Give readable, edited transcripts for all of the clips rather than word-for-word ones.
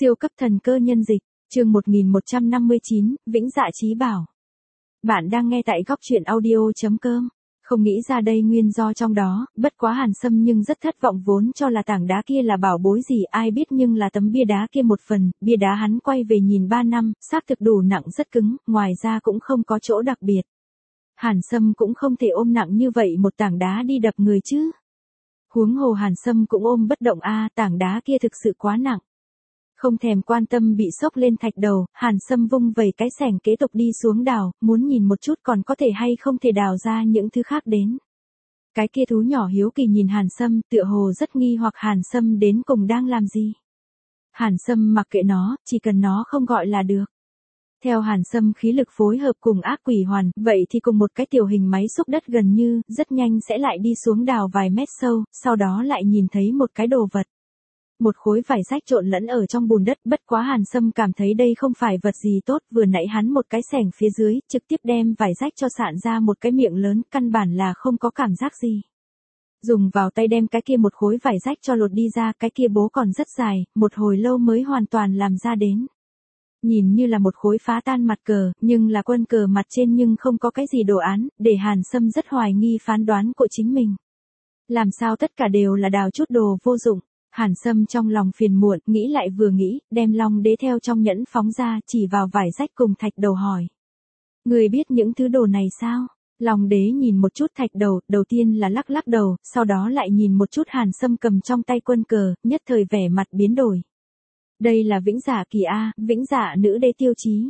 Siêu cấp thần cơ nhân dịch, chương 1159, Vĩnh Dạ Chí Bảo. Bạn đang nghe tại góc truyện audio.com. Không nghĩ ra đây nguyên do trong đó, bất quá Hàn Sâm nhưng rất thất vọng, vốn cho là tảng đá kia là bảo bối gì ai biết nhưng là tấm bia đá kia một phần, bia đá hắn quay về nhìn 3 năm, xác thực đủ nặng rất cứng, ngoài ra cũng không có chỗ đặc biệt. Hàn Sâm cũng không thể ôm nặng như vậy một tảng đá đi đập người chứ. Huống hồ Hàn Sâm cũng ôm bất động tảng đá kia thực sự quá nặng. Không thèm quan tâm bị sốc lên thạch đầu, Hàn Sâm vung vẩy cái xẻng kế tục đi xuống đào, muốn nhìn một chút còn có thể hay không thể đào ra những thứ khác đến. Cái kia thú nhỏ hiếu kỳ nhìn Hàn Sâm, tựa hồ rất nghi hoặc Hàn Sâm đến cùng đang làm gì. Hàn Sâm mặc kệ nó, chỉ cần nó không gọi là được. Theo Hàn Sâm khí lực phối hợp cùng ác quỷ hoàn, vậy thì cùng một cái tiểu hình máy xúc đất gần như, rất nhanh sẽ lại đi xuống đào vài mét sâu, sau đó lại nhìn thấy một cái đồ vật. Một khối vải rách trộn lẫn ở trong bùn đất, bất quá Hàn Sâm cảm thấy đây không phải vật gì tốt, vừa nãy hắn một cái xẻng phía dưới, trực tiếp đem vải rách cho sạn ra một cái miệng lớn, căn bản là không có cảm giác gì. Dùng vào tay đem cái kia một khối vải rách cho lột đi ra, cái kia bố còn rất dài, một hồi lâu mới hoàn toàn làm ra đến. Nhìn như là một khối phá tan mặt cờ, nhưng là quân cờ mặt trên nhưng không có cái gì đồ án, để Hàn Sâm rất hoài nghi phán đoán của chính mình. Làm sao tất cả đều là đào chút đồ vô dụng. Hàn Sâm trong lòng phiền muộn, nghĩ lại vừa nghĩ, đem long đế theo trong nhẫn phóng ra, chỉ vào vải rách cùng thạch đầu hỏi. Người biết những thứ đồ này sao? Long đế nhìn một chút thạch đầu, đầu tiên là lắc lắc đầu, sau đó lại nhìn một chút Hàn Sâm cầm trong tay quân cờ, nhất thời vẻ mặt biến đổi. Đây là Vĩnh Dạ Kỳ Vĩnh Dạ nữ đế tiêu chí.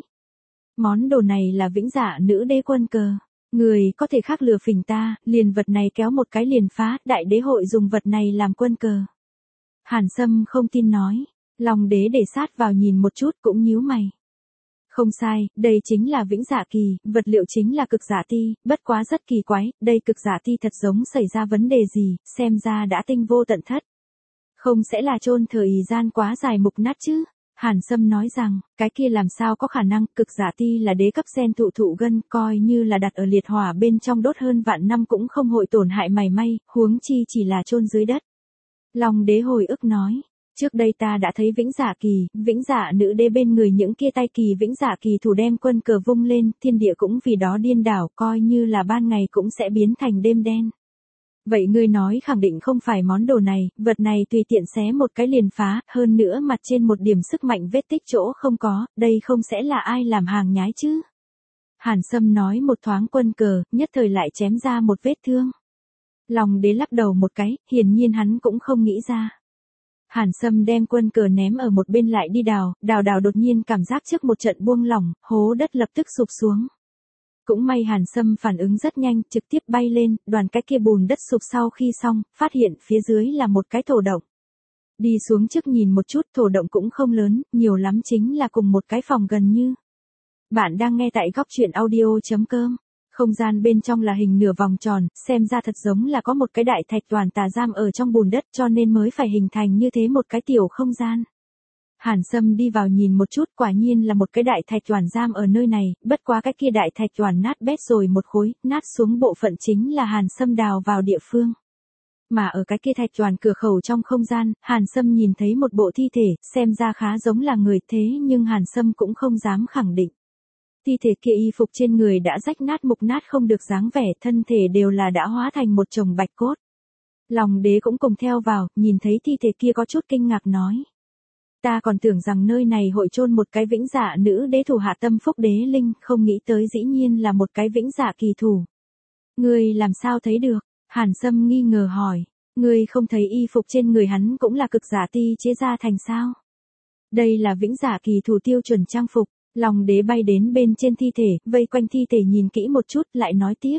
Món đồ này là Vĩnh Dạ nữ đế quân cờ. Người có thể khác lừa phỉnh ta, liền vật này kéo một cái liền phá, đại đế hội dùng vật này làm quân cờ. Hàn Sâm không tin nói, Long đế để sát vào nhìn một chút cũng nhíu mày. Không sai, đây chính là Vĩnh Dạ Kỳ, vật liệu chính là cực dạ ti, bất quá rất kỳ quái, đây cực dạ ti thật giống xảy ra vấn đề gì, xem ra đã tinh vô tận thất. Không sẽ là chôn thời gian quá dài mục nát chứ? Hàn Sâm nói rằng, cái kia làm sao có khả năng, cực dạ ti là đế cấp sen thụ gân, coi như là đặt ở liệt hỏa bên trong đốt hơn vạn năm cũng không hội tổn hại mảy may, huống chi chỉ là chôn dưới đất. Long đế hồi ức nói, trước đây ta đã thấy Vĩnh Dạ Kỳ, Vĩnh Dạ nữ đế bên người những kia tay kỳ Vĩnh Dạ Kỳ thủ đem quân cờ vung lên, thiên địa cũng vì đó điên đảo, coi như là ban ngày cũng sẽ biến thành đêm đen. Vậy ngươi nói khẳng định không phải món đồ này, vật này tùy tiện xé một cái liền phá, hơn nữa mặt trên một điểm sức mạnh vết tích chỗ không có, đây không sẽ là ai làm hàng nhái chứ? Hàn Sâm nói một thoáng quân cờ, nhất thời lại chém ra một vết thương. Long đế lắc đầu một cái, hiển nhiên hắn cũng không nghĩ ra. Hàn Sâm đem quân cờ ném ở một bên lại đi đào đột nhiên cảm giác trước một trận buông lỏng, hố đất lập tức sụp xuống. Cũng may Hàn Sâm phản ứng rất nhanh, trực tiếp bay lên, đoàn cái kia bùn đất sụp sau khi xong, phát hiện phía dưới là một cái thổ động. Đi xuống trước nhìn một chút, thổ động cũng không lớn, nhiều lắm chính là cùng một cái phòng gần như. Bạn đang nghe tại góc truyện audio.com. Không gian bên trong là hình nửa vòng tròn, xem ra thật giống là có một cái đại thạch toàn tà giam ở trong bùn đất cho nên mới phải hình thành như thế một cái tiểu không gian. Hàn Sâm đi vào nhìn một chút, quả nhiên là một cái đại thạch toàn giam ở nơi này, bất quá cái kia đại thạch toàn nát bét rồi một khối, nát xuống bộ phận chính là Hàn Sâm đào vào địa phương. Mà ở cái kia thạch toàn cửa khẩu trong không gian, Hàn Sâm nhìn thấy một bộ thi thể, xem ra khá giống là người thế nhưng Hàn Sâm cũng không dám khẳng định. Thi thể kia y phục trên người đã rách nát mục nát không được dáng vẻ, thân thể đều là đã hóa thành một chồng bạch cốt. Long đế cũng cùng theo vào, nhìn thấy thi thể kia có chút kinh ngạc nói. Ta còn tưởng rằng nơi này hội chôn một cái Vĩnh Dạ nữ đế thủ hạ tâm phúc đế linh, không nghĩ tới dĩ nhiên là một cái Vĩnh Dạ Kỳ thủ. Ngươi làm sao thấy được? Hàn Sâm nghi ngờ hỏi. Ngươi không thấy y phục trên người hắn cũng là cực dạ ti chế ra thành sao? Đây là Vĩnh Dạ Kỳ thủ tiêu chuẩn trang phục. Long đế bay đến bên trên thi thể, vây quanh thi thể nhìn kỹ một chút, lại nói tiếp.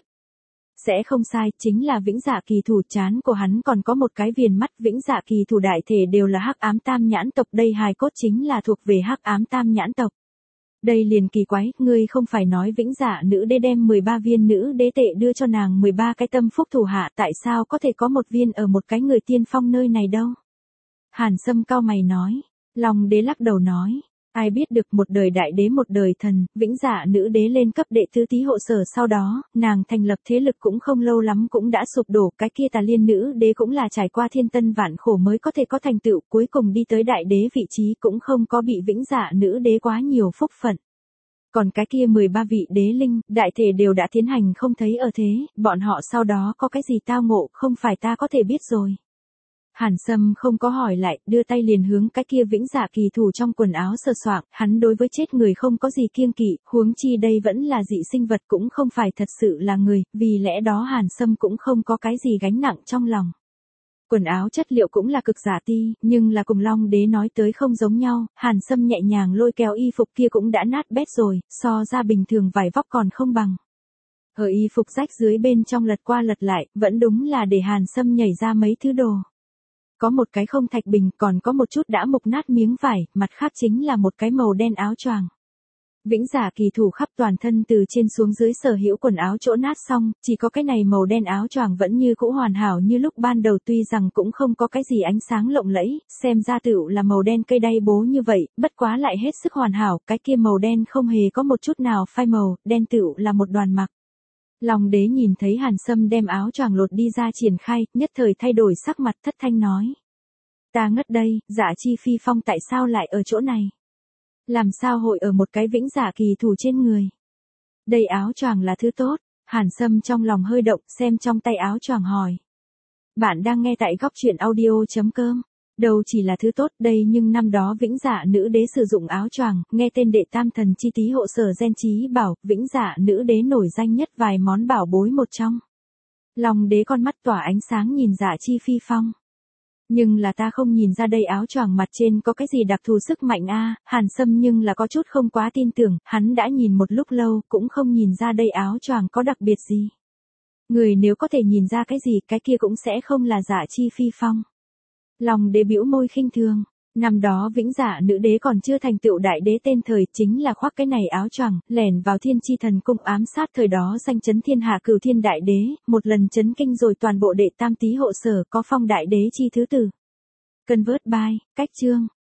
Sẽ không sai, chính là Vĩnh Dạ Kỳ thủ, trán của hắn còn có một cái viền mắt, Vĩnh Dạ Kỳ thủ đại thể đều là hắc ám tam nhãn tộc, đây hài cốt chính là thuộc về hắc ám tam nhãn tộc. Đây liền kỳ quái, ngươi không phải nói Vĩnh Dạ nữ đế đem 13 viên nữ đế tệ đưa cho nàng 13 cái tâm phúc thủ hạ, tại sao có thể có một viên ở một cái người tiên phong nơi này đâu? Hàn Sâm cau mày nói, Long đế lắc đầu nói. Ai biết được một đời đại đế một đời thần, vĩnh dạ nữ đế lên cấp đệ tứ tý hộ sở sau đó, nàng thành lập thế lực cũng không lâu lắm cũng đã sụp đổ, cái kia Tà Liên nữ đế cũng là trải qua thiên tân vạn khổ mới có thể có thành tựu, cuối cùng đi tới đại đế vị trí cũng không có bị vĩnh dạ nữ đế quá nhiều phúc phận. Còn cái kia 13 vị đế linh, đại thể đều đã tiến hành không thấy ở thế, bọn họ sau đó có cái gì tao ngộ không phải ta có thể biết rồi. Hàn Sâm không có hỏi lại, đưa tay liền hướng cái kia vĩnh dạ kỳ thủ trong quần áo sờ soạng, hắn đối với chết người không có gì kiêng kỵ, huống chi đây vẫn là dị sinh vật cũng không phải thật sự là người, vì lẽ đó Hàn Sâm cũng không có cái gì gánh nặng trong lòng. Quần áo chất liệu cũng là cực giả ti, nhưng là cùng Long Đế nói tới không giống nhau, Hàn Sâm nhẹ nhàng lôi kéo y phục kia cũng đã nát bét rồi, so ra bình thường vải vóc còn không bằng. Ở y phục rách dưới bên trong lật qua lật lại, vẫn đúng là để Hàn Sâm nhảy ra mấy thứ đồ. Có một cái không thạch bình, còn có một chút đã mục nát miếng vải, mặt khác chính là một cái màu đen áo choàng. Vĩnh giả kỳ thủ khắp toàn thân từ trên xuống dưới sở hữu quần áo chỗ nát xong, chỉ có cái này màu đen áo choàng vẫn như cũ hoàn hảo như lúc ban đầu, tuy rằng cũng không có cái gì ánh sáng lộng lẫy, xem ra tựu là màu đen cây đay bố như vậy, bất quá lại hết sức hoàn hảo, cái kia màu đen không hề có một chút nào phai màu, đen tựu là một đoàn mặc. Long Đế nhìn thấy Hàn Sâm đem áo choàng lột đi ra triển khai, nhất thời thay đổi sắc mặt, thất thanh nói. Ta ngất đây, Dạ Chi Phi Phong tại sao lại ở chỗ này? Làm sao hội ở một cái vĩnh dạ kỳ thủ trên người? Đây áo choàng là thứ tốt, Hàn Sâm trong lòng hơi động, xem trong tay áo choàng hỏi. Bạn đang nghe tại góc truyện audio.com. Đâu chỉ là thứ tốt đây, nhưng năm đó vĩnh dạ nữ đế sử dụng áo choàng, nghe tên đệ tam thần chi tý hộ sở gen trí bảo, vĩnh dạ nữ đế nổi danh nhất vài món bảo bối một trong. Long Đế con mắt tỏa ánh sáng nhìn Dạ Chi Phi Phong. Nhưng là ta không nhìn ra đây áo choàng mặt trên có cái gì đặc thù sức mạnh a. Hàn Sâm nhưng là có chút không quá tin tưởng, hắn đã nhìn một lúc lâu, cũng không nhìn ra đây áo choàng có đặc biệt gì. Người nếu có thể nhìn ra cái gì, cái kia cũng sẽ không là Dạ Chi Phi Phong. Long Đế bĩu môi khinh thường. Năm đó vĩnh dạ nữ đế còn chưa thành tựu đại đế tên thời, chính là khoác cái này áo choàng, lẻn vào thiên chi thần cung ám sát thời đó danh chấn thiên hạ cửu thiên đại đế, một lần chấn kinh rồi toàn bộ đệ tam tý hộ sở, có phong đại đế chi thứ tử. Convert by, cách chương.